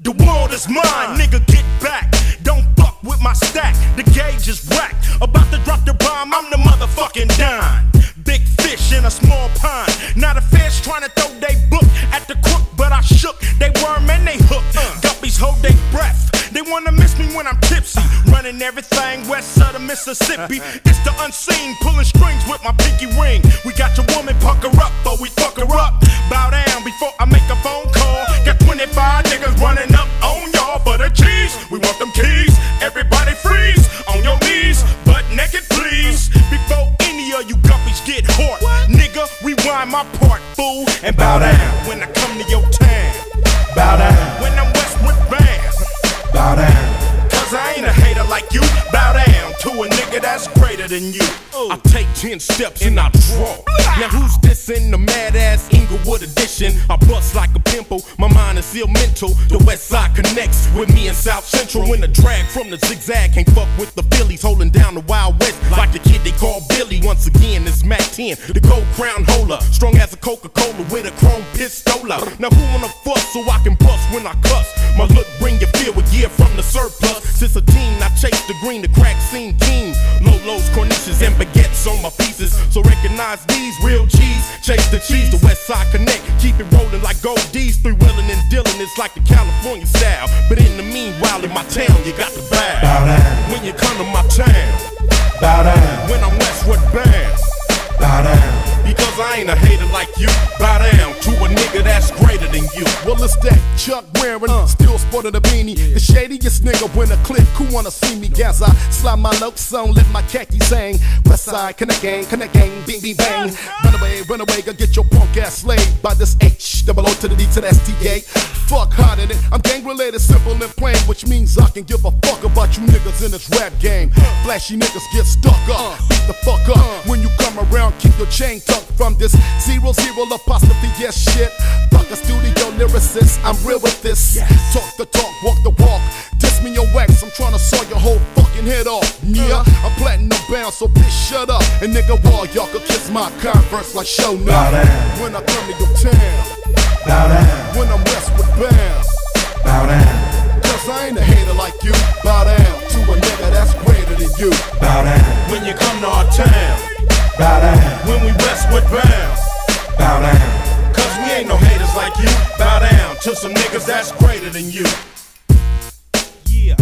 The world is mine, nigga, get back. Don't fuck with my stack, the gauge is whack. About to drop the bomb, I'm the motherfucking dime. Big fish in a small pond. Not a fish trying to throw they book at the crook, but I shook. They worm and they hook. Guppies hold they breath. They wanna miss me when I'm tipsy. Running everything west of the Mississippi. It's the unseen, pulling strings with my pinky ring. We got your woman pucker up, but we fuck her up. Bow down before I make a phone call. Got 25 niggas running up on y'all for the cheese. We want them keys. Everybody freeze on your knees, butt naked please. Before any of you guppies get hot, nigga, rewind my part, fool, and bow down when I come to your town. Bow down when I'm Westwood Bound. Bow down, cause I ain't a hater like you. Bow down to a nigga that's greater than you. I take 10 steps and I draw. Now who's this in the mad ass Inglewood edition? I bust like a pimple, my mind is still mental. The west side connects with me in South Central. When the drag from the zigzag can't fuck with the Phillies, holding down the Wild West like the kid they call Billy. Once again, it's Mac 10, the gold crown holder, strong as a Coca-Cola with a chrome pistola. Now who wanna fuss so I can bust when I cuss? My look bring you feel a year from the surplus. Since a teen, I chase the green, the crack scene king. Lolos, corniches, and baguettes on my pieces. So recognize these real cheese. Chase the cheese, the West Side Connect. Keep it rolling like gold D's. Three-wheeling and dealing, it's like the California style. But in the meanwhile, in my town, you got to bow. Bow down. When you come to my town. Bow down. When I'm Westwood Bound. Bow down. Because I ain't a hater like you. Bow down to a nigga that's greater than you. Well, it's that Chuck wearing, still sporting a beanie. The shadiest nigga when a click who wanna see me gas. I slide my notes on, let my khaki sang. West side, connect gang, bing, bing, bang. Run away, go get your punk ass slayed by this H, double O to the D to the STK. Fuck harder than I'm gang related, simple and plain, which means I can give a fuck about you niggas in this rap game. Flashy niggas get stuck up, beat the fuck up. When you come around, keep your chain tucked from this 00 apostrophe, yes shit. Fuck a studio lyricist, I'm real with this. Talk the talk, walk the walk. Diss me your wax, I'm trying to saw your whole fucking head off. Yeah, I'm platinum bound, so bitch shut up. And nigga, wall, y'all could kiss my converse like show now. When I come to your town. Bow down. When I'm Westwood Bound. Bow down. Cause I ain't a hater like you. Bow down to a nigga that's greater than you. Bow down. When you come to our town. Bow down. When we Westwood Bound. Bow down. Cause we ain't no haters like you. Bow down to some niggas that's greater than you. Yeah.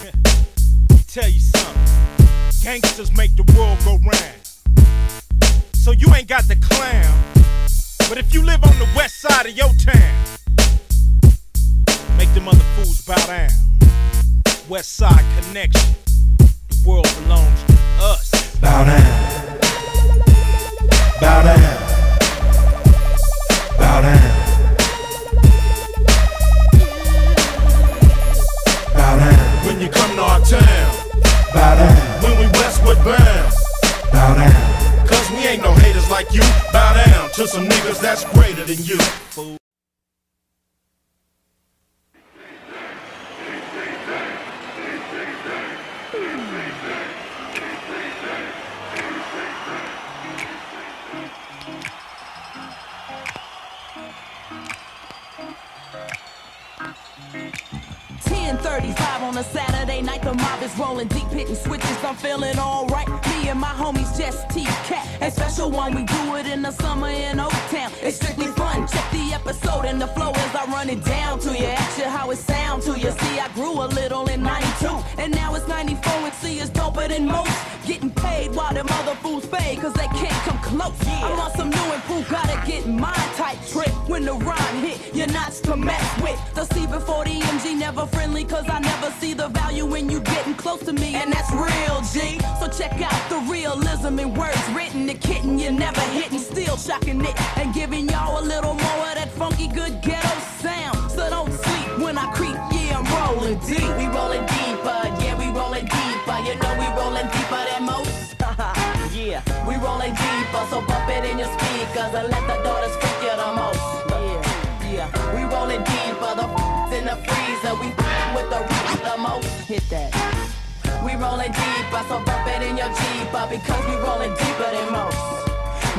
Tell you something. Gangsters make the world go round. So you ain't got the clown. But if you live on the west side of your town, make them other fools bow down. West Side Connection. The world belongs to us. Bow down. Bow down. Bow down. Bow down. When you come to our town. Bow down. When we Westwood Bound. Bow down. Cause we ain't no haters like you. Bow down to some niggas that's greater than you. Fool. On a Saturday night, the mob is rolling deep, hitting switches. I'm feeling alright. Me and my homies just T-Cat. A special one, we do it in the summer in Oaktown. It's strictly fun. Check the episode and the flow as I run it down to you. Ask you how it sound to you. See, I grew a little in 92, and now it's 94, and see, it's doper than most. Getting paid while them other fools fade, cause they can't come close. I want some new improved, gotta get my type trick. When the rhyme hit, you're not to mess with. The C before the MG, never friendly, cause I never see the value when you getting close to me, and that's real, G. So check out the realism in words written. The kitten you never hitting, still shocking it and giving y'all a little more of that funky good ghetto sound. So don't sleep when I creep, yeah, I'm rolling deep. We rolling deeper, yeah, we rolling deeper. You know we rolling deeper than most. Yeah, we rolling deeper, so bump it in your speakers and let the daughters freak you the most. Yeah, we rolling deeper, the in the freezer, we with the most. Hit that. We rolling deeper, so bump it in your Jeep, because we rolling deeper than most.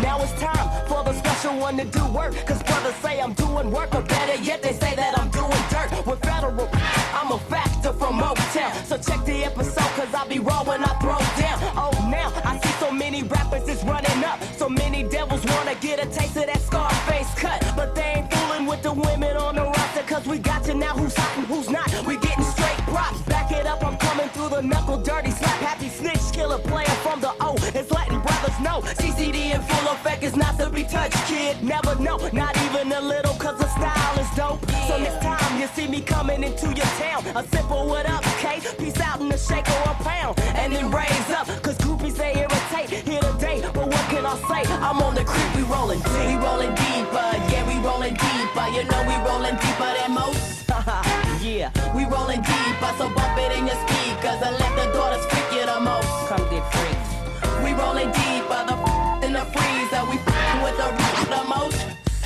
now it's time for the special one to do work. Cause brothers say I'm doing work, or better yet, they say that I'm doing dirt. With federal, I'm a factor from Motown. So check the episode, cause I'll be raw when I throw down. Oh, now I see so many rappers is running up. So many devils wanna get a taste of that Scarface cut. But they ain't fooling with the women on the roster, cause we got you now, who's hot and who's not. We getting straight props. Back it up, I'm coming through the knuckle dirty slap. Happy snitch, killer player from the O. It's letting brothers know CCD in full effect is not to be touched, kid. Never know, not even a little, cause the style is dope. So next time you see me coming into your town, a simple what up, K? Peace out in a shake or a pound, and then raise up, cause groupies they irritate here today. But what can I say? I'm on the creep, we rolling deep. We rolling deeper, yeah, we rolling deeper. You know we rolling deeper than most. Yeah, we rolling deeper, so bump it in your speakers and let the daughters freak you the most. Come get freaked. We rolling deeper, the in the freezer, we with the most.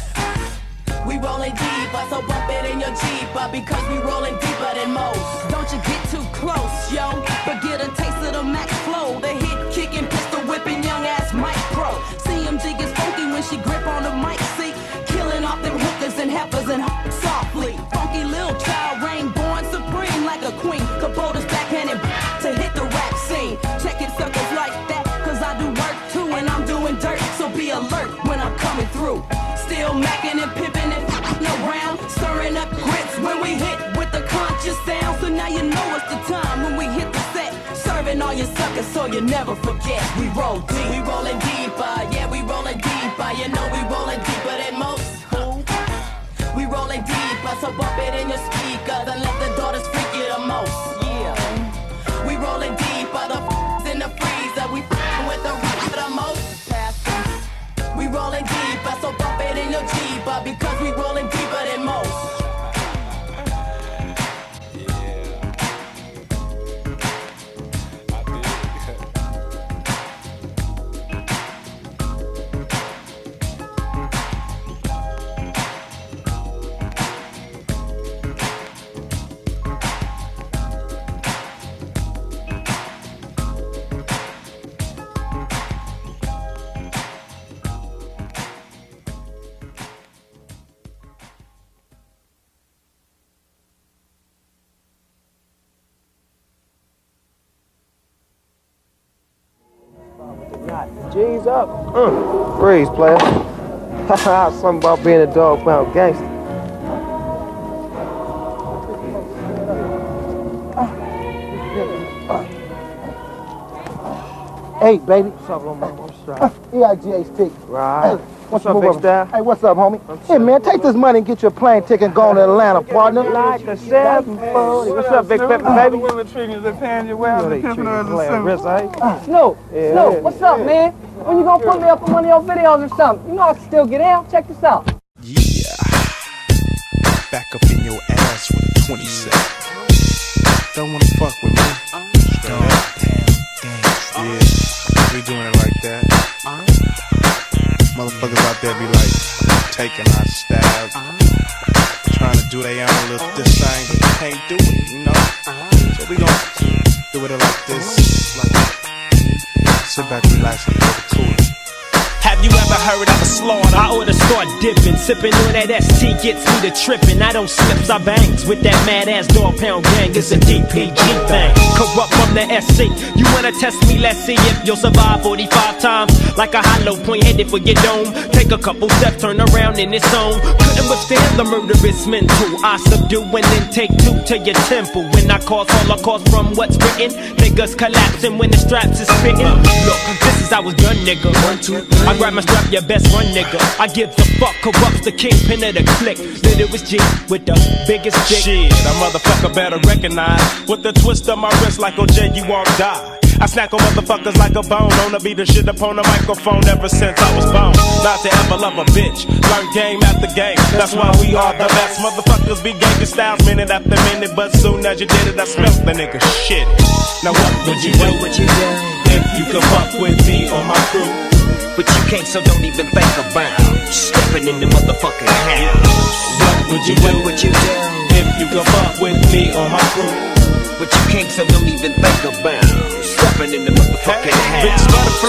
We rolling deeper, so bump it in your Jeeper, because we rolling deeper than most. Don't you get too close, yo, but get a taste of the Max flow. The hit kicking, pistol whipping, young ass Mike Pro. CMG gets funky when she grip on the mic seat, killing off them hookers and heifers and softly. Funky little child, reign born supreme like a queen. Kubota's backhanded to hit the rap scene. Check it, suckers like that, cause I do work too, and I'm doing dirt, so be alert when I'm coming through. Still macking and pimping and around, stirring up grits when we hit with the conscious sound. So now you know it's the time when we hit the set, serving all your suckers so you never forget. We roll deep, we rolling deeper, yeah, we rolling deeper. You know we rolling deeper than most. We rolling deeper, so bump it in your speakers and let the daughters freak you the most. Yeah, we rolling deeper, the in the freezer, we with the most. We rolling deeper, so bump it in your Jeeper, because we rolling deeper than most. G's up. Freeze, player. Something about being a dog pound gangster. Hey, baby. What's up, homie? EIGHT. Right. Hey, What's up, big style? Hey, what's up, homie? Hey, man, take this money and get your plane ticket and go on to Atlanta, partner. Like a 740. What's up, Big Pepper, baby? The women treating you, they paying you well. They treat you like Snoop, Yeah, Snoop, yeah. what's up, man? When you gonna put me up in one of your videos or something? You know I can still get out. Check this out. Yeah. Back up in your ass with a 27. Don't wanna fuck with me. Yeah, we doing it like that. Motherfuckers out there be like taking our style, trying to do their own little this thing, but you can't do it, you know? So we gon' do it like this, like sit back, relax, and get it cool. Have you ever heard of a slaughter? I oughta start dipping, sipping on that ST gets me to tripping. I don't slips, I bangs with that mad ass dog pound gang. It's a DPG thing. Corrupt from the SC. You wanna test me? Let's see if you'll survive 45 times. Like a hollow point headed for your dome. Take a couple steps, turn around in its zone. Couldn't withstand the murderous mental. I subdue and then take two to your temple. When I cause holocaust from what's written, niggas collapsing when the straps is spitting. Look, this is how it's done, nigga. 1, 2, 3. I grab my strap, your best run, nigga. I give the fuck, corrupts the kingpin of the clique. That it was G with the biggest dick. Shit, a motherfucker better recognize. With the twist of my wrist like OJ, you won't die. I snack on motherfuckers like a bone. Wanna be the shit upon the microphone ever since I was born. Not to ever love a bitch. Learn game after game. That's why we are the best. Motherfuckers be gangster styles minute after minute. But soon as you did it, I smelt the nigga shit. Now what would you do? If you could fuck with me or my crew? But you can't, so don't even think about stepping in the motherfucking house. What would you do? If you could fuck with me or my crew? But you can't, so don't even think about stepping in the motherfucking house. Bitch, butterfly all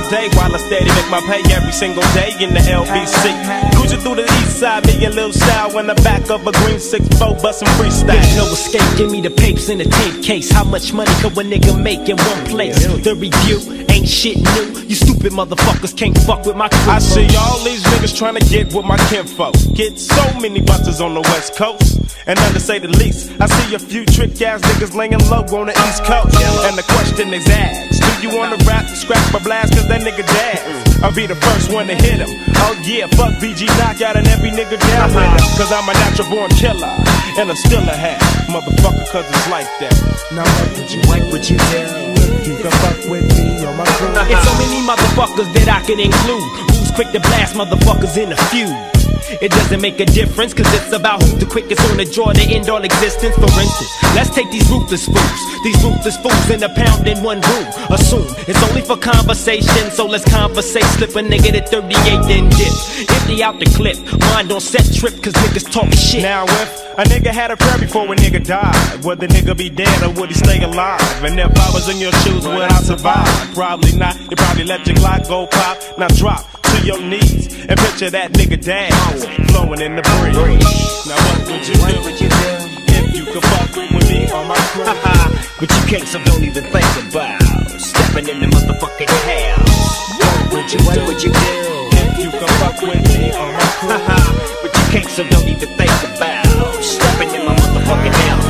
day while I steady make my pay every single day in the LBC. Cruising through the east side, me and Lil Sal in the back of a green 6-4 bustin' freestyle. There's no escape, give me the papers in a tape case. How much money could a nigga make in one place? The review ain't shit new. You stupid motherfuckers can't fuck with my crew. I see all these niggas trying to get with my kinfolk. Get so many busters on the West Coast. And to say the least, I see a few trick ass niggas laying low on the East Coast. And the question is asked, do you wanna rap, scrap or blast? Cause that nigga jazz, I'll be the first one to hit him. Oh yeah, fuck BG knockout and every nigga down with him. Cause I'm a natural born killer, and I'm still a hat, motherfucker, cause it's like that. Now what would you do? You can fuck with me on my crew. It's so many motherfuckers that I can include. Who's quick to blast motherfuckers in a feud? It doesn't make a difference, cause it's about who's the quickest on the draw to end all existence. For instance, let's take these ruthless fools. These ruthless fools in a pound in one room. Assume it's only for conversation, so let's conversate. Slip a nigga to 38 then dip. Empty out the clip, mind on set trip, cause niggas talk shit. Now if a nigga had a prayer before a nigga died, would the nigga be dead or would he stay alive? And if I was in your shoes, would I survive? Probably not, you probably let your Glock go pop. Now drop to your knees and picture that nigga dance flowing in the breeze. Now what would you do if you could fuck with me on my crew? But you can't, so don't even think about stepping in the motherfucking house. What would you do if you could fuck with me on my crew? But you can't, so don't even think about stepping in my motherfucking house.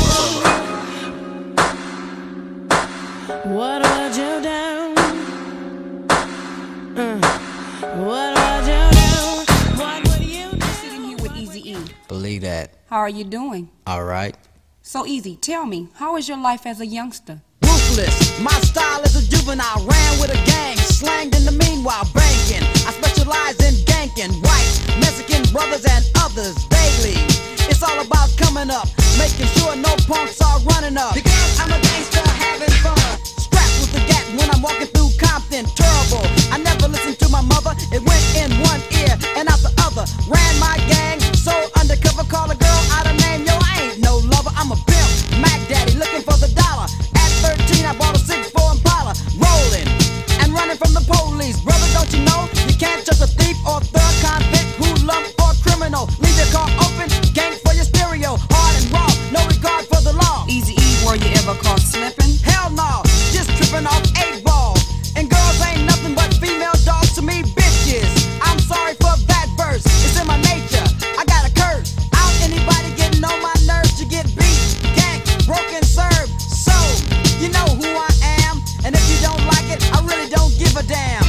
What would you do? What would you do? What would you do? Sitting here with Easy E. Believe that. How are you doing? All right. So Easy, tell me, how is your life as a youngster? Ruthless, my style is a juvenile. Ran with a gang, slanged in the meanwhile banking. I specialize in ganking white Mexican brothers and others daily. It's all about coming up, making sure no punks are running up. Because I'm a gangster having fun. Strapped with the gat when I'm walking through Compton. Terrible, I never listened to my mother. It went in one ear and out the other. Ran my gang, so undercover. Call a girl out of name. Yo, I ain't no lover, I'm a pimp. Mac Daddy looking for the dollar. At 13 I bought a 6'4" Impala. Rolling and running from the police. Brother, don't you know you can't trust a thief or thug convict, hoodlum or criminal. Leave your car open, gang for your stereo. Hard and raw, no regard for the law. Easy E, were you ever caught slipping? Hell no, just tripping off 8 ball. And girls ain't nothing but female dogs to me, bitches. I'm sorry for that verse, it's in my nature. I got a curse. Out anybody getting on my nerves to get beat, ganked, broken, served. So, you know who I am. And if you don't like it, I really don't give a damn.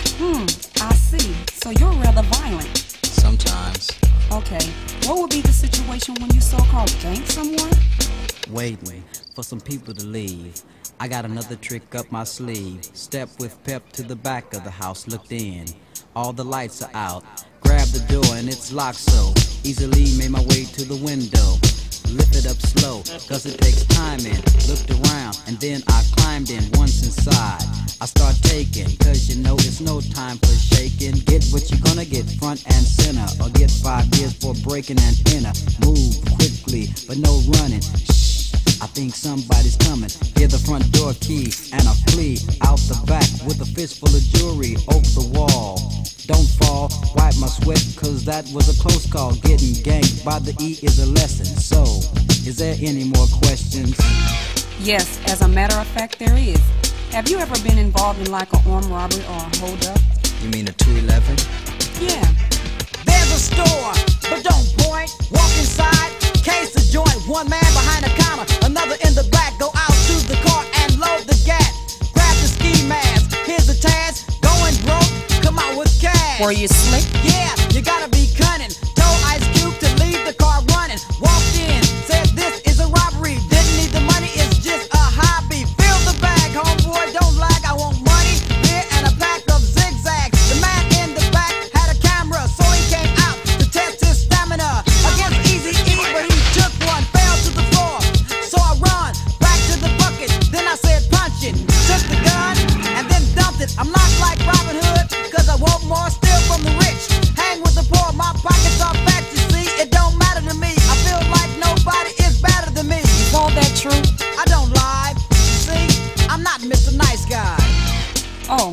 I see. So you're rather violent. Sometimes. Okay. What would be the situation when you so-called gank someone? Waiting for some people to leave. I got another trick up my sleeve. Step with pep to the back of the house, looked in. All the lights are out. Grab the door and it's locked, so easily made my way to the window. Lifted up slow, cause it takes time in. Looked around, and then I climbed in. Once inside, I start taking, cause you know it's no time for shaking. Get what you're gonna get, front and center, or get 5 years for breaking and enter. Move quickly, but no running. Shh, I think somebody's coming. Hear the front door key, and I flee out the back with a fistful of jewelry over the wall. Don't fall, wipe my sweat, cause that was a close call. Getting ganked by the E is a lesson. So, is there any more questions? Yes, as a matter of fact, there is. Have you ever been involved in like an armed robbery or a hold-up? You mean a 211? Yeah. There's a store, but don't point. Walk inside, case the joint. One man behind the counter, another in the back. Go out to the car and load the gat. Grab the ski mask, here's the task. Going broke, come out with cash. Were you slick? Yeah, you gotta be cunning. Told Ice Cube to leave the car running. Walked in, said this is a robbery. Didn't need the money, it's just a hobby. Fill the bag, homeboy, don't lag. I want money, beer, and a pack of zigzags. The man in the back had a camera, so he came out to test his stamina. Against Easy E, but he took one, fell to the floor. So I run back to the bucket, then I said punch it. Took the gun, and then dumped it. I'm not like Robin Hood, cause I want more, steal from the rich. Hang with the poor, my pockets are fat, you see. It don't matter to me, I feel like nobody is better than me. Is all that true? I don't lie, you see, I'm not Mr. Nice Guy. Oh, so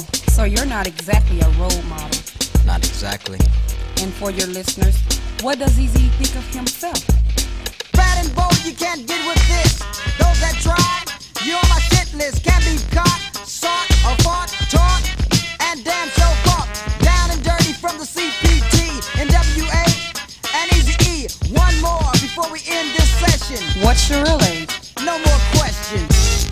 you're not exactly a role model. Not exactly. And for your listeners, what does Eazy think of himself? Bad and bold, you can't get with this. Those that try, you're on my shit list. Can't be caught, sought, or fought, taught, and damn so fought. Down and dirty from the CPT, NWA, and Eazy-E. One more before we end this session. What's your real age? No more questions.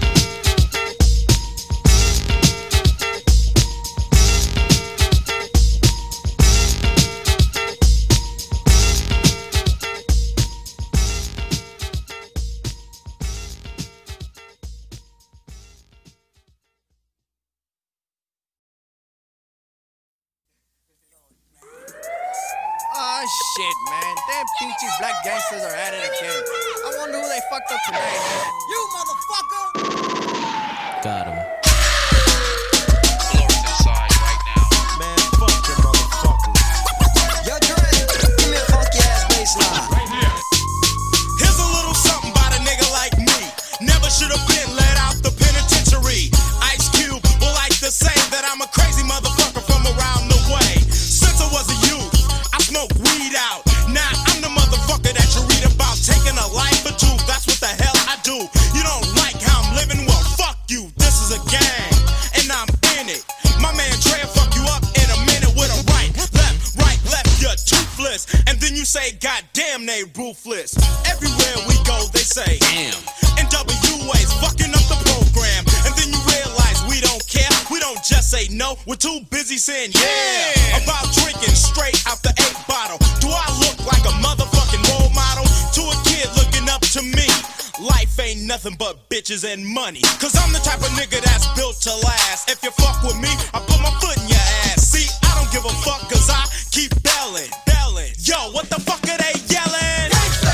Oh shit, man. Damn peachy black gangsters are at it again. I wonder who they fucked up today, man. You motherfucker! Got him. Floor's inside right now. Man, fuck your motherfuckers. Yo, Dre, give me a funky ass bass line. Right here. Here's a little something about a nigga like me. Never should have been let out the penitentiary. Ice Cube will like to say that I'm a crazy motherfucker from around the way. Since I was a youth, I smoked weed out. Now I'm the motherfucker that you read about. Taking a life or two, that's what the hell I do. You don't like how I'm living? Well, fuck you. This is a gang, and I'm in it. My man Dre will fuck you up in a minute with a right, left, you're toothless. And then you say, goddamn, they ruthless. Everywhere we go, they say, damn. NWA's fucking up the program. And then you realize we don't care. We don't just say no, we're too busy saying yeah. About drinking straight out the 8 bottle. Do I look like a motherfucking role model to a kid looking up to me? Life ain't nothing but bitches and money. Cause I'm the type of nigga that's built to last. If you fuck with me, I put my foot in your ass. See, I don't give a fuck cause I keep belling. Yo, what the fuck are they yelling?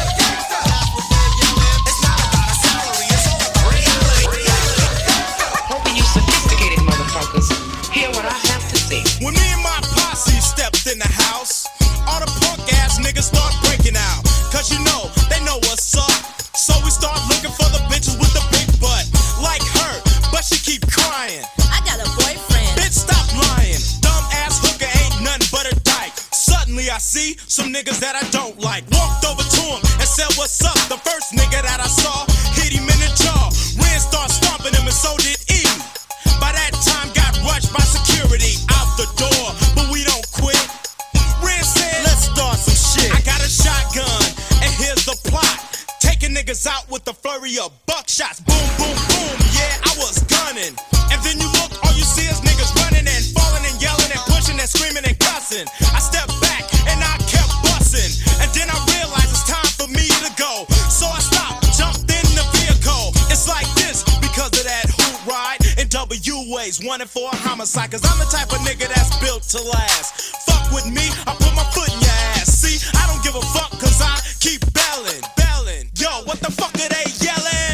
Hoping you sophisticated motherfuckers hear what I have to say. When me and my posse stepped in the house, all the punk ass niggas start breaking out. Cause you know, they know what's up. So we start looking for the bitches with the big butt. Like her, but she keep crying. I got a boyfriend. Bitch, stop lying. Dumb ass hooker ain't nothing but a dyke. Suddenly I see some niggas that I don't like. Walked over to him and said, what's up? The first nigga that I saw hit him in the jaw. Ren started stomping him and so did E. By that time got rushed by security out the door, but we don't quit. Ren said, let's start some shit. I got a shotgun and here's the plot. Taking niggas out with the flurry of buckshots. Boom, boom, boom, yeah, I was gunning. And then you look, all you see is niggas running and falling and yelling and pushing and screaming and cussing. I stepped back and I kept busting. And then I realized it's time for me to go. So I stopped, jumped in the vehicle. It's like this because of that hoot ride. NWA's wanted for a homicide. Cause I'm the type of nigga that's built to last. Fuck with me, I put my foot in your ass. See, I don't give a fuck cause I keep belling. Yo, what the fuck are they yelling?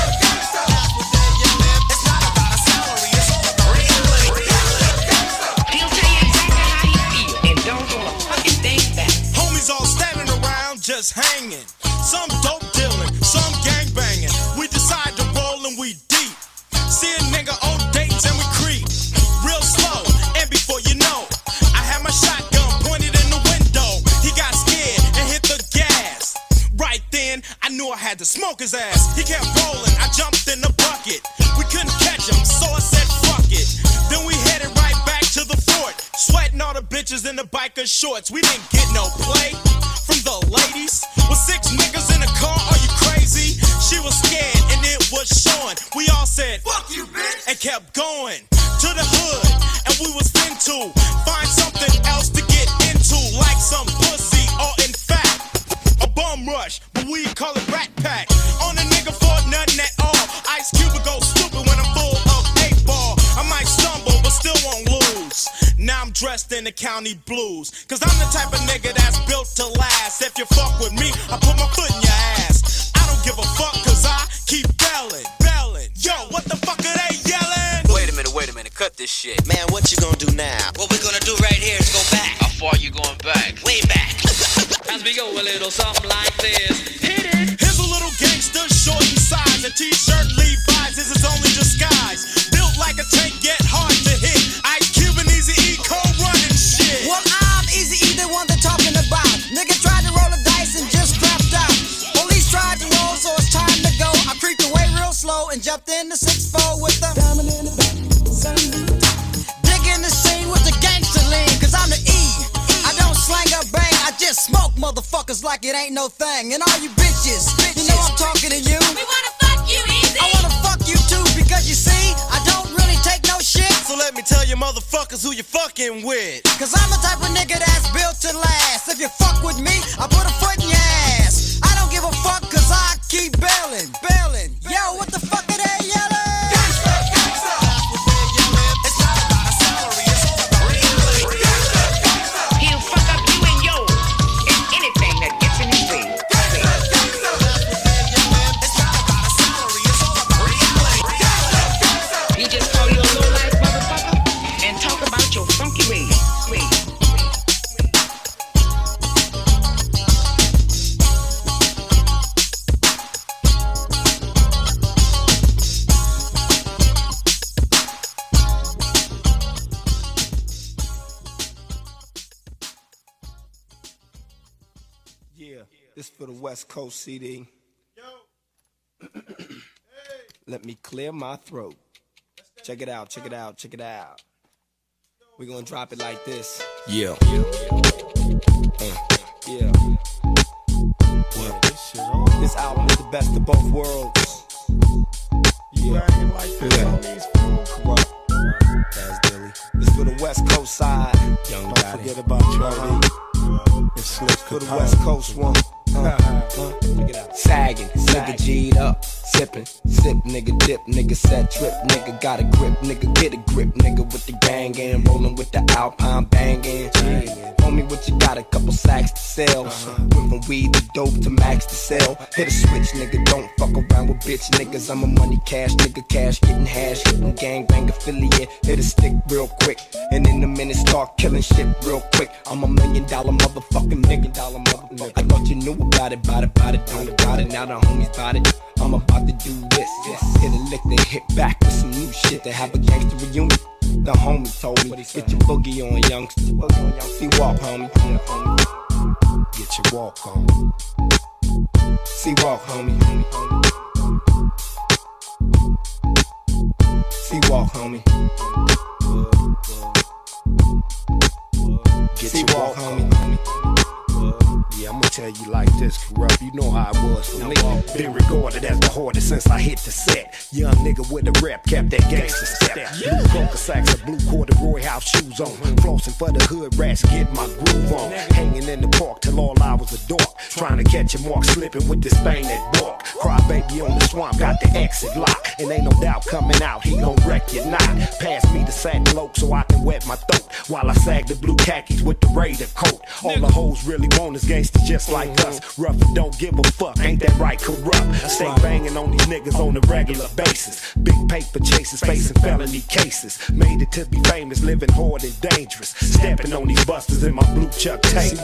He'll tell you exactly how he feel and don't go a fucking thing back. Homies all standing around just hanging. Some dope dealing, some gang banging. We decide to roll and we deep. See a nigga on dates and we creep. Real slow, and before you know, I had my shotgun pointed in the window. He got scared and hit the gas. Right then, I knew I had to smoke his ass. He kept rolling, I jumped in the bucket. We couldn't catch him, so I said fuck it. Then we headed right back to the fort, sweating all the bitches in the biker shorts. We didn't get no play from the ladies. With 6 niggas in the car, are you crazy? She was scared and it was showing. We all said fuck you, bitch, and kept going to the hood. And we was into find something else to get into, like some pussy or in fact a bum rush, but we call it Rat Pack. On a nigga for nothing at all. Ice Cube will go stupid when I'm full of 8 ball. I might stumble, but still won't lose. Now I'm dressed in the county blues. Cause I'm the type of nigga that's built to last. If you fuck with me, I put my foot in your ass. I don't give a fuck cause I keep belling. Yo, what the fuck are they yelling? Wait a minute, cut this shit. Man, what you gonna do now? What we're gonna do right here is go back. How far you going back? Way back. As we go a little something like this. Hit it. Here's a little gangster short in size. A t-shirt Levi's is his only disguise. Built like a tank, yet hard to hit. Ice Cube and jumped in the 6-4 with the diamond in the back. Digging the scene with the gangster lean, cause I'm the E. I don't slang or bang, I just smoke motherfuckers like it ain't no thing. And all you bitches, you know I'm talking to you. We wanna fuck you easy. I wanna fuck you too, because you see, I don't really take no shit. So let me tell you motherfuckers who you fucking with. Cause I'm the type of nigga that's built to last. If you fuck with me, I put a foot in your ass. I don't give a fuck cause I keep bailing. Yo, what the fuck are they yelling? He'll fuck up you and yours and anything that gets in his way. You just call your low life motherfucker and talk about your funky ways. Yeah, this for the West Coast CD. Let me clear my throat. Check it out, check it out, check it out. We're gonna drop it like this. Yeah. Yeah. This album is the best of both worlds. Yeah. Corrupt. That's Dilly. This for the West Coast side. Don't forget about Charlie. It's for the West Coast one. Check it out. Sagging, nigga G'd up, sippin', sip, nigga dip, nigga set trip, nigga got a grip, nigga get a grip, nigga with the gang and rollin' with the Alpine bangin'. Homie, what you got? A couple sacks to sell. Went from weed to dope to max to sell. Hit a switch, nigga, don't fuck around with bitch niggas. I'm a money cash nigga, cash getting hash, hitting gang bang affiliate. Hit a stick real quick, and in a minute start killing shit real quick. I'm $1 million motherfucking $1 million motherfucker. I thought you knew about it, don't about it. Now the homies bout it. I'm about to do this. Hit a lick, then hit back with some new shit to have a gangster reunion. The homie told me, get your boogie on, youngster. See walk, homie. Get your walk on. See walk, homie. See walk, homie. Get your walk, homie. Yeah, I'ma tell you like this, Corrupt. You know how it was for me. Been regarded as the hardest since I hit the set. Young nigga with a rep, kept that gangster step. Blue coca sacks and blue corduroy house shoes on. Flossing for the hood rats, get my groove on. Hanging in the park till all hours of dark. Trying to catch a mark, slipping with this thing that bark. Cry baby on the swamp, got the exit lock. And ain't no doubt coming out, he gon' wreck your knot. Pass me the satin loke so I can wet my throat. While I sag the blue khakis with the Raider coat. All the hoes really want is gangsters just like us. Rough and don't give a fuck, ain't that right, Corrupt? Stay banging on these niggas on a regular basis. Big paper chases, facing felony cases. Made it to be famous, living hard and dangerous. Stepping on these busters in my blue Chuck Taylor.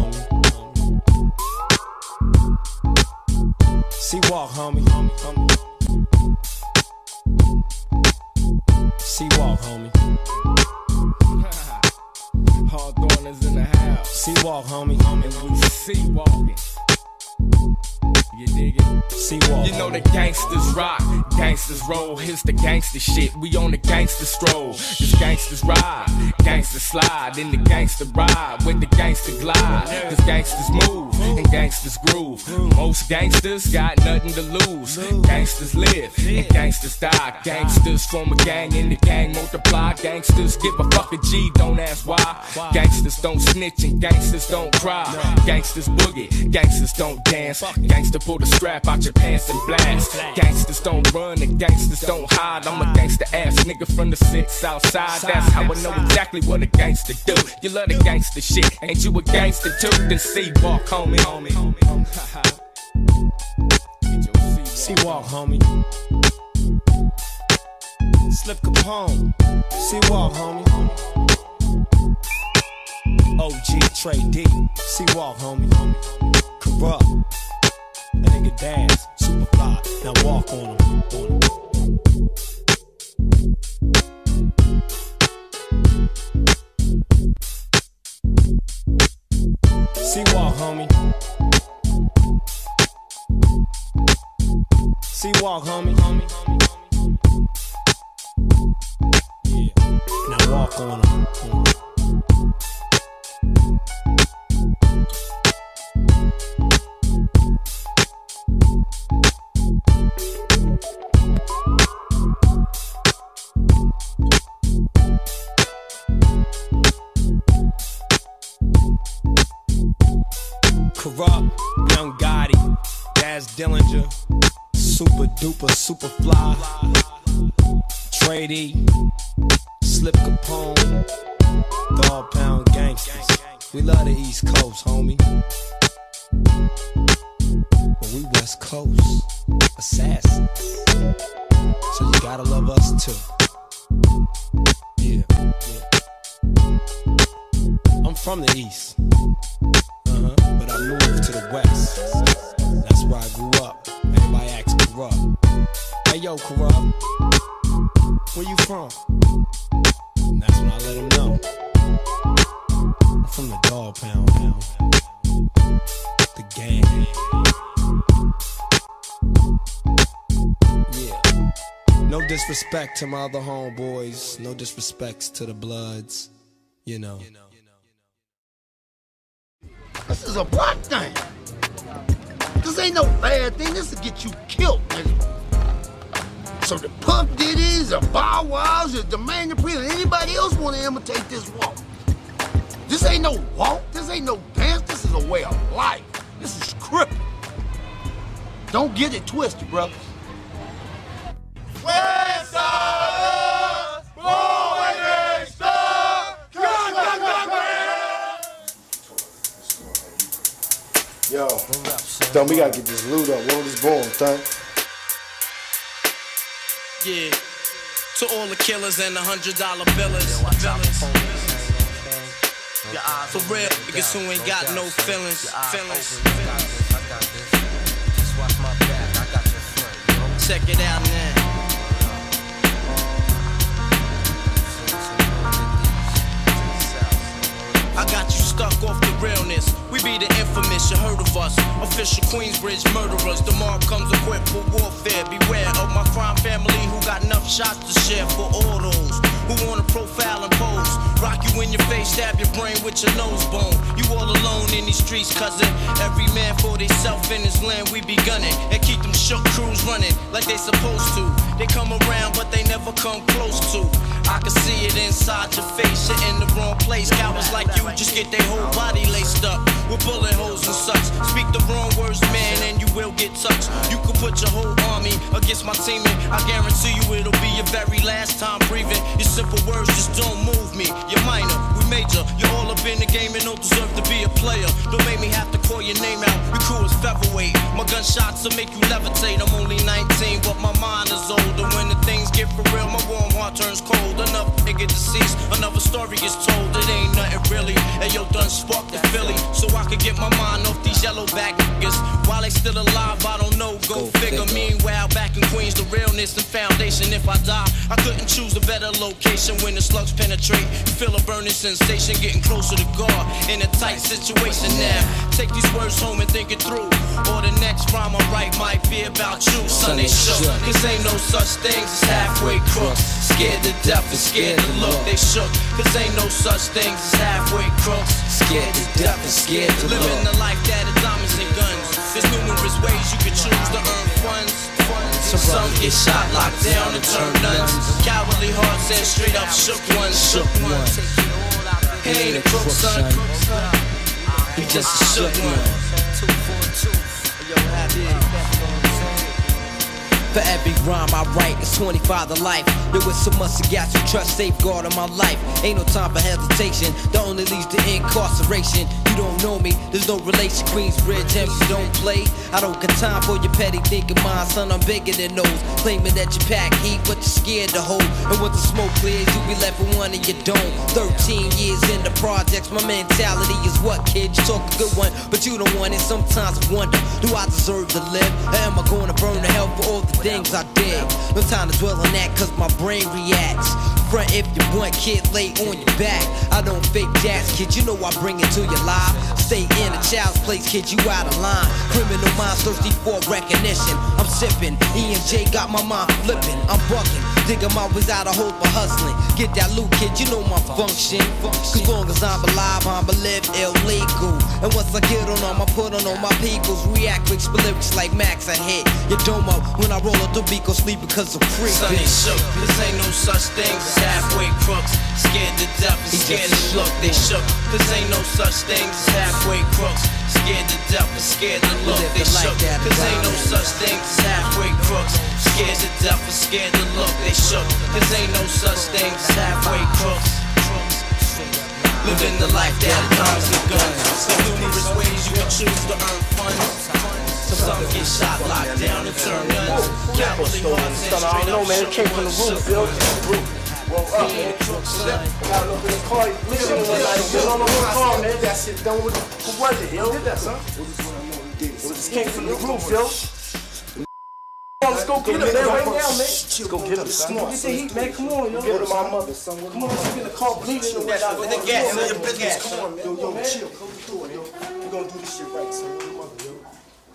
See walk, homie. See walk, homie. Hawthorne is in the house. See walk, homie. And we see walking. You dig it? See walk. You know the gangsters rock, gangsters roll. Here's the gangster shit. We on the gangster stroll. This gangsters ride, gangsters slide, in the gangster ride with the gangster glide. Cause gangsters move and gangsters groove. Most gangsters got nothing to lose. Gangsters live and gangsters die. Gangsters form a gang and the gang multiply. Gangsters give a fuck a G, don't ask why. Gangsters don't snitch and gangsters don't cry. Gangsters boogie, gangsters don't dance. Gangster pull the strap out your pants and blast. Gangsters don't run and gangsters don't hide. I'm a gangster ass nigga from the 6 outside. That's how I know exactly what a gangster do. You love the gangster shit, ain't you a gangster too? Then see walk, homie. See walk, homie. Slip Capone. See walk, homie. OG Trey D. See walk, homie. Corrupt. That nigga dance, super fly. Now walk on him. See walk, homie. C-Walk, homie. Yeah. Now walk on them. Corrupt, Young Gotti, Daz Dillinger, Super Duper, Super Fly, Trade E, Slip Capone, Dog Pound Gangsters. We love the East Coast, homie. But we West Coast assassins. So you gotta love us too. Yeah. I'm from the East. But I moved to the West. That's where I grew up. Everybody acts corrupt. Hey yo, corrupt. Where you from? And that's when I let them know. I'm from the Dog Pound now. The gang. Yeah. No disrespect to my other homeboys. No disrespects to the Bloods. You know. This is a black thing. This ain't no bad thing. This will get you killed, nigga. So the Puff Diddies, the Bow Wows, the Jermaine Dupri, and anybody else want to imitate this walk. This ain't no walk. This ain't no dance. This is a way of life. This is scripted. Don't get it twisted, brothers. West Side, born gangsta. Yo, Don, we gotta get this loot up. World is born, son. Yeah. To all the killers and the $100 billers. For real niggas who ain't got no feelings. Check it out now. I got you stuck off the realness. We be the infamous, you heard of us. Official Queensbridge murderers. The mob comes equipped for warfare. Beware of my crime family who got enough shots to share for all those who wanna profile and pose. Rock you in your face, stab your brain with your nose bone. You all alone in these streets, cousin. Every man for theyself in his land, we be gunning. And keep them shook crews running like they supposed to. They come around, but they never come close to. I can see it inside your face, you're in the wrong place. Cowards like you just get their whole body laced up with bullet holes and such. Speak the wrong words, man, and you will get touched. You could put your whole army against my team, and I guarantee you it'll be your very last time breathing. Your simple words just don't move me. You're minor, we major. You're all up in the game and don't deserve to be a player. Don't make me have to call your name out. Your crew is featherweight. My gunshots will make you levitate. I'm only 19, but my mind is older. When the things get for real, my warm heart turns cold. Enough nigga deceased, another story gets told. It ain't nothing really. And yo, done sparked the Philly, so I could get my mind off these yellow back niggas. While they still alive, I don't know. Go figure. Meanwhile, back in Queens, the realness and foundation. If I die, I couldn't choose a better location. When the slugs penetrate, you feel a burning sensation, getting closer to God in a tight situation now. Take these words home and think it through, or the next rhyme I write might be about you. Son, they shook, cause ain't no such things as halfway crooks. Scared to death and scared to look. They shook, cause ain't no such things as halfway crooks. Scared to death and scared to look. Living the life that is diamonds and guns. There's numerous ways you can choose to earn funds. Some get shot, locked down, and turn nuns. Cowardly hearts and straight up shook ones. Shook ones. He ain't a crook, son. He just a shook one. For every rhyme I write, it's 25 to life. There was so much to got you trust, safeguard on my life. Ain't no time for hesitation, that only leads to incarceration. You don't know me, there's no relation. Queensbridge, and you don't play. I don't got time for your petty thinking, mine, son, I'm bigger than those. Claiming that you pack heat, but you're scared to hold. And once the smoke clears, you be left with one and you don't. 13 years in the projects, my mentality is what, kid? You talk a good one, but you don't want it. Sometimes I wonder, do I deserve to live? Or am I gonna burn to hell for all the things I dig. No time to dwell on that cause my brain reacts. Front if you want, kid, lay on your back. I don't fake jazz, kid, you know I bring it to your live. Stay in a child's place, kid, you out of line. Criminal minds thirsty for recognition. I'm sipping, E&J got my mind flipping. I'm bugging, digging my ways out of hope for hustling. Get that loot, kid, you know my function. Cause long as I'm alive, I'm live illegal. And once I get on them, I put on all my peoples. React quick, spit lyrics like Max, I hit your domo. When I roll up the beat, go sleep because I'm free. Sonny shook, this ain't no such thing as halfway crooks. Scared to death and scared to look, they shook. This ain't no such thing as halfway crooks. Scared to death and scared to look, they shook. This ain't no such thing as halfway crooks. Scared to death and scared to look, they shook. This ain't no such thing as halfway crooks. Living the life that comes with guns. So numerous ways you can choose to earn funds. Some get shot, locked down, and turn guns. Cowardly hearts and straight up. I don't know, man. It came from the roof, Bill. Well, up, man. Got up in the car. Listen to it. On the car, man. That shit done with. Who was it? Yo, did that, son? It just came from the roof, yo. Let's go get him, man, right now, man. Let's go get him, son. Get the heat, man. Come on, yo. Go to my mother, son. Come on, let's get in the car bleeding and whatnot. With the gas in your business. Come on, man. Yo, chill. Go through it, yo. We're gonna do this shit right, son. Your mother, yo.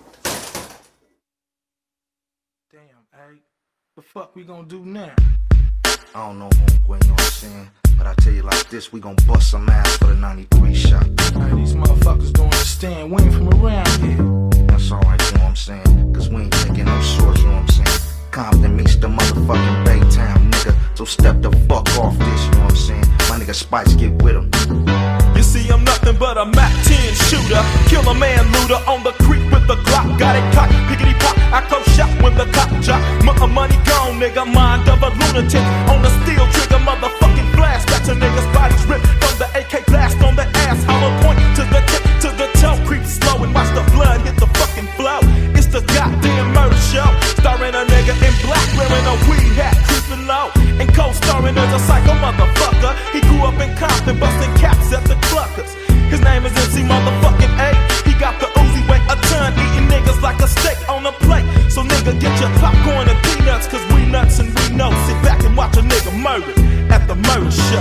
Damn, hey. The fuck we gonna do now? I don't know, homeboy, you know what I'm saying? But I tell you like this, we gon' bust some ass for the 93 shot. Hey, these motherfuckers don't understand. We ain't from around here. That's alright, you know what I'm saying? Cause we ain't taking no shorts, you know what I'm saying? Compton meets the motherfucking Baytown, nigga. So step the fuck off this, you know what I'm saying? My nigga Spice, get with him. You see, I'm nothing but a Mac 10 shooter. Kill a man looter on the creek with the Glock. Got it cocked, pickety pop. I close shot when the cop drop. Money gone, nigga. Mind of a lunatic. On the steel trigger, motherfucking blast. That's a nigga's body's ripped from the AK blast on the ass. Hollow point to the tip, to the toe. Creep slow and watch the blood hit the fucking flow. It's the goddamn murder show. Starring a nigga in black, wearing a weed hat, creeping low. And co-starring as a psycho motherfucker. He grew up in Compton, busting caps at the cluckers. His name is MC motherfucking A. He got the Uzi, weigh a ton, eating niggas like a steak on a plate. So nigga, get your popcorn and peanuts, cause we nuts and we know. Sit back and watch a nigga murder at the murder show.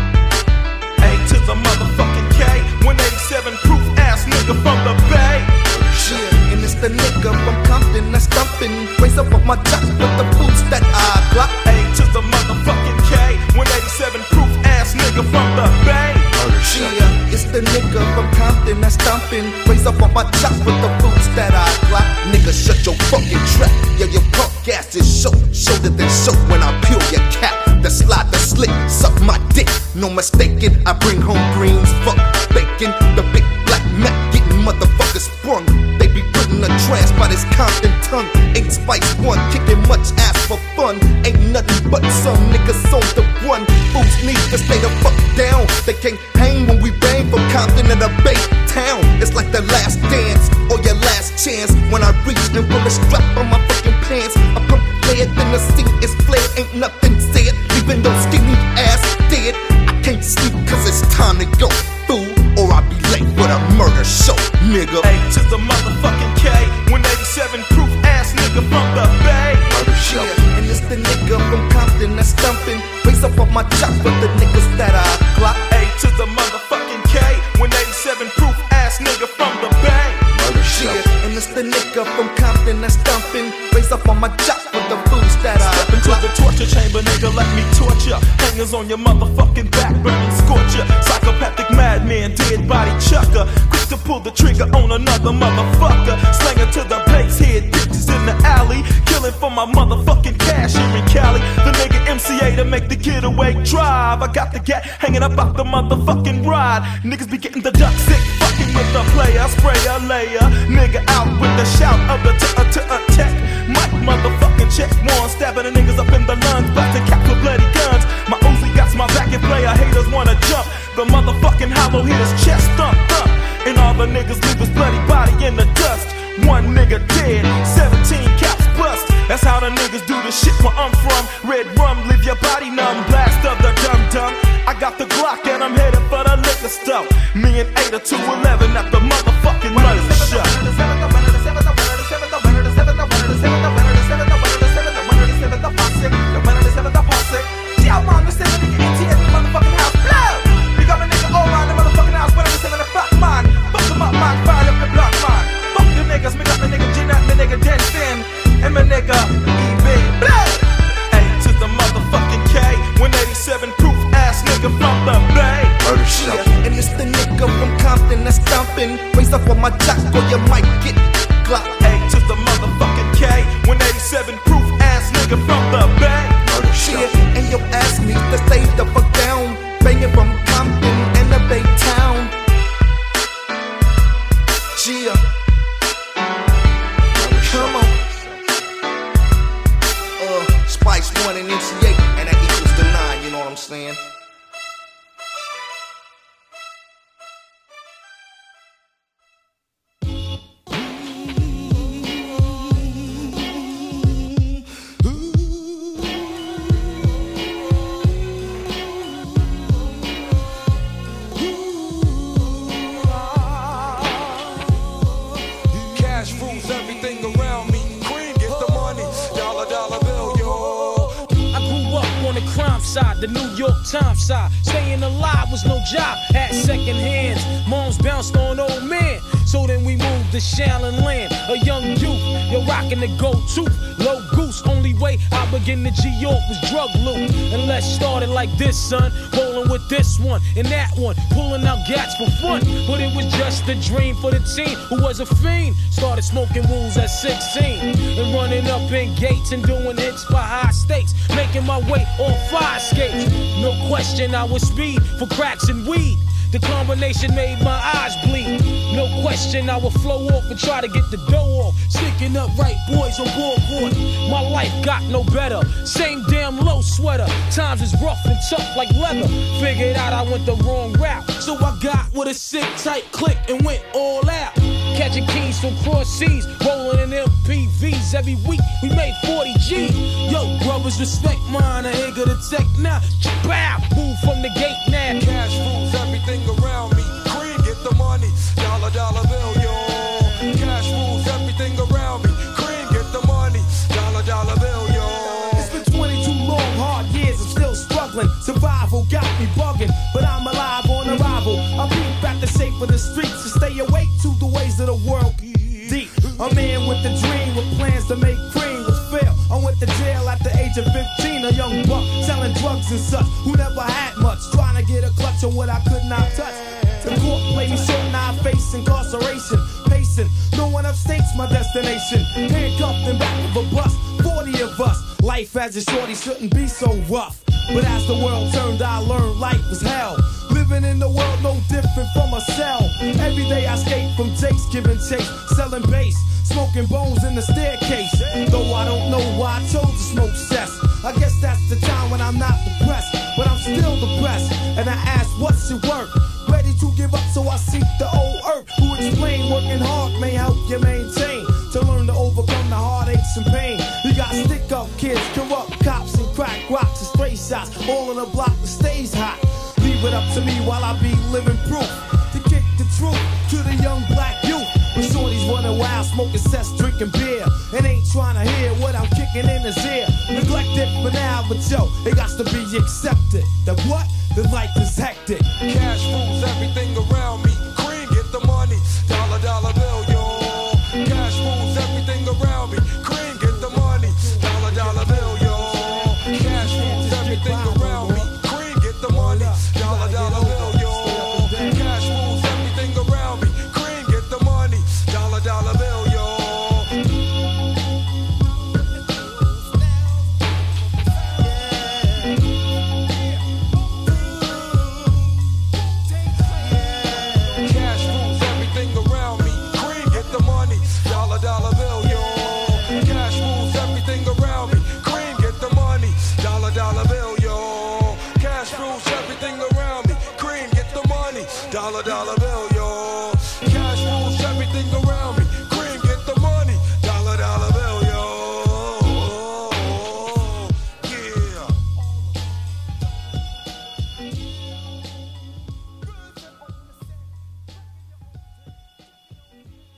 A to the motherfucking K, 187 proof ass nigga from the Bay. Yeah, and it's the nigga from Compton that's thumping. Raise up on my top with the boots that I got. A to the motherfucking K, 187 proof ass nigga from the Bay. Yeah, it's the nigga from Compton that's thumping. Raise up on my chop with the boots that I got. Nigga, shut your fucking trap. Yeah, your punk ass is shoulder than show when I peel your cap. The slide, the slick, suck my dick. No mistaking, I bring home greens, fuck bacon. The big black Mac getting motherfuckers sprung. They be putting a trance by this Compton tongue. Ain't Spice One, kicking much ass for fun. Ain't nothing but some niggas on the run. Fools need to stay the fuck down. They can't hang when we bang from Compton to the Bay Town. It's like the last dance or your last chance. When I reach and pull a strap on my fucking pants, I pump lead, then the scene is flared. Ain't nothing said, even though skinny ass dead. I can't sleep cause it's time to go, fool, or I'll be late for the murder show, nigga. A to the motherfucking K, 187 proof ass nigga from the Bay. Murder show. Yeah, and it's the nigga from Compton that's thumping. Raise up on my chop with the niggas that I clock. A to the motherfucking K, 187 proof ass nigga from the Bay. Murder show. Yeah, and it's the nigga from Compton that's thumping. Raise up on my chop with the boots that I step into the torture chamber, nigga, let me torture. Hangers on your motherfucking back, burning scorcher. Psychopathic madman, dead body chucker. Quick to pull the trigger on another motherfucker. Slanging to the base head, bitches in the alley. Killing for my motherfucking cash here in Cali. The nigga MCA to make the getaway drive. I got the gat hanging up out the motherfucking ride. Niggas be getting the duck sick, fucking with the player. Spray a layer, nigga out with the shout of the tech. Mike motherfucking check one, stabbing the niggas up in the lungs, busting caps with bloody guns. My Uzi got my back and player haters wanna jump. The motherfucking hollow hit his chest thump. And all the niggas leave his bloody body in the dust. One nigga dead, 17 caps bust. That's how the niggas do the shit where I'm from. Red rum, leave your body numb. Blast of the dum-dum. I got the Glock and I'm headed for the liquor store. Me and 8 or 211 at the motherfucking murder show. 1 and MC8, and that equals the 9, you know what I'm saying? The New York Times side, staying alive was no job, had second hands. Moms bounced on old men, so then we moved to Shaolin Land. A young youth, you're rocking the gold tooth, low goose. Only way I begin to G-York was drug loot. And let's start it like this, son, rolling with this one and that one, pulling out gats for fun. But it was just a dream for the teen who was a fiend. Started smoking wools at 16 and running up in gates and doing hits for high stakes, making my way on fire skates. No question I was speed for cracks and weed. The combination made my eyes bleed. No question I would flow off and try to get the dough off. Sticking up right boys on board. My life got no better. Same damn low sweater. Times is rough and tough like leather. Figured out I went the wrong route, so I got with a sick tight click and went all out. Catching keys from cross seas, rolling in MPVs. Every week we made 40 G. Yo, brothers, respect mine. I ain't gonna tech now. Bow, move from the gate now. Cash rules everything around me. Cream, get the money. Dollar, dollar bill, yo. Cash rules everything around me. Cream, get the money. Dollar, dollar bill, yo. It's been 22 long, hard years. I'm still struggling. Survival got me bugging, but I'm alive on arrival. I peep at the shape of the streets to stay awake to the ways of the world. Deep. A man with a dream with plans to make cream was fail. I went to jail at the age of 15, a young buck selling drugs and such, who never had much, trying to get a clutch on what I could not touch. The court played me so now I face incarceration, pacing. No one upstate's my destination. Handcuffed in back of a bus, 40 of us. Life as a shorty shouldn't be so rough. But as the world turned, I learned life was hell. Living in the world no different from a cell. Every day I skate from Jake's, giving chase, selling bass, smoking bones in the staircase. Though I don't know why I chose to smoke cess. I guess that's the time when I'm not depressed, but I'm still depressed. And I ask, what's your work? Ready to give up, so I seek the old earth, who explain working hard may help you maintain. To learn to overcome the heartaches and pain. You got stick-up kids, corrupt cops, and crack rocks and stray shots, all in a block that stays hot. Leave it up to me while I be living proof to kick the truth to the young black youth. When shorties running wild, smoking cess, drinking beer, and ain't trying to hear what I'm kicking in his ear. Neglected for now, but yo, it got to be accepted. That what? The life is hectic. Cash rules everything around me. Cream, get the money. Dollar, dollar bill, yo. Cash rules everything around me. Cream, get the money. Dollar, dollar bill, yo. Cash rules everything around me. Cream, get the money. Dollar, dollar bill, yo. Cash rules everything around me. Cream, get the money. Dollar, dollar bill, yo. Cash rules everything around me. Cream, get the money. Dollar, dollar bill, yo. Cash rules everything around me. Cream, get the money. Dollar, dollar bill, yo. Cash rules everything around me. Cream, get the money. Dollar, dollar bill.